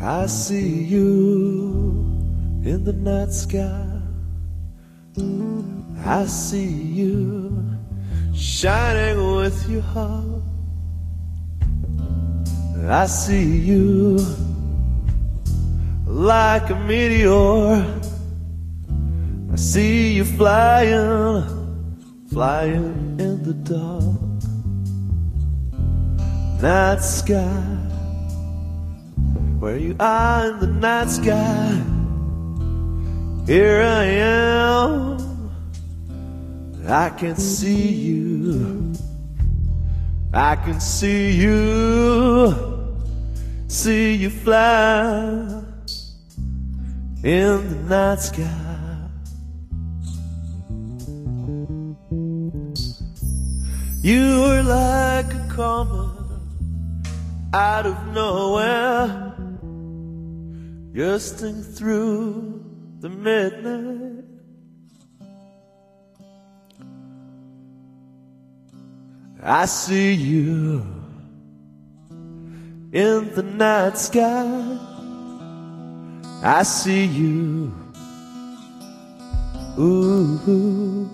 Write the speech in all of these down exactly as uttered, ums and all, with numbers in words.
I see you in the night sky. I see you shining with your heart. I see you like a meteor. I see you flying, flying in the dark night sky. Where you are in the night sky, here I am. I can see you, I can see you, see you fly in the night sky. You were like a comet out of nowhere, bursting through the midnight. I see you in the night sky. I see you, ooh,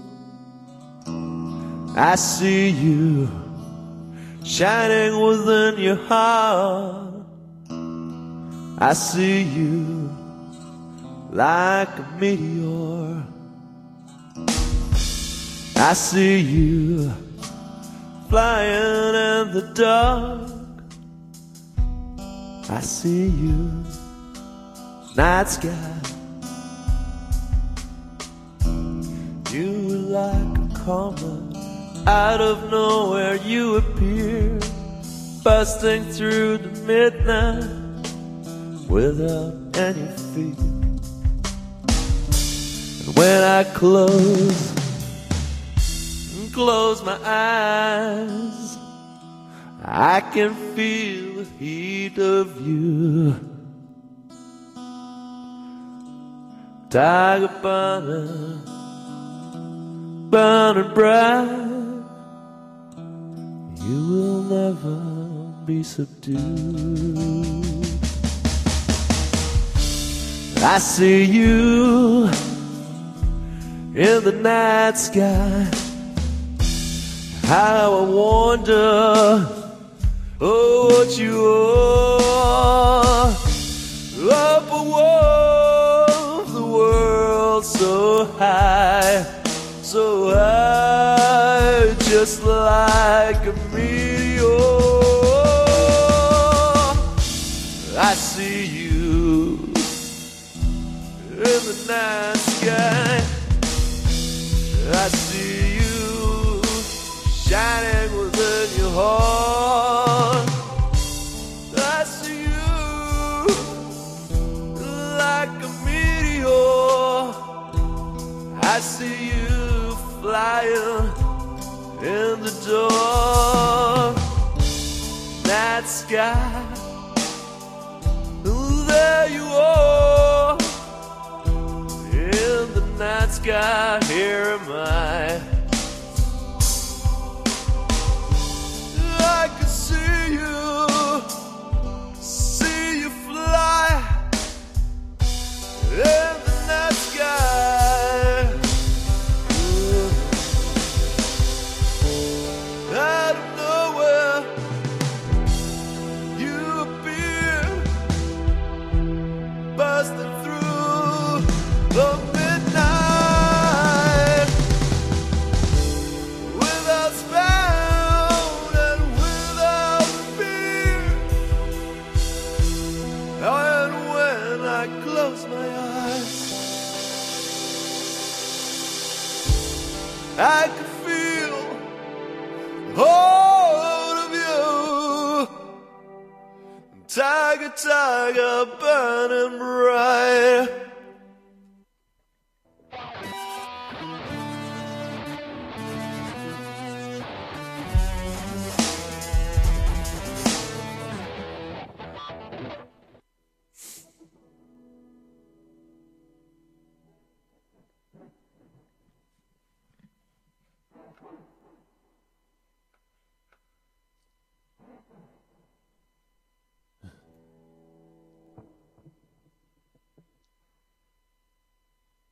I see you shining within your heart. I see you like a meteor. I see you flying in the dark. I see you, night sky. You were like a comet out of nowhere. You appear, busting through the midnight without any fear. And when I close close my eyes, I can feel the heat of you. Tiger burning, burning bright. You will never be subdued. I see you in the night sky. How I wonder, oh, what you are. Up above the world so high, so high, just like a meteor. I see you in the night sky. I see you shining within your heart. I see you like a meteor. I see you flying in the dark night sky. There you are in the night sky. Here am I. I can see you, see you fly in the night sky. Out of nowhere, you appear, busting through the midnight without sound and without fear. And when I close my eyes, I can feel hold of you. Tiger, tiger, burning bright.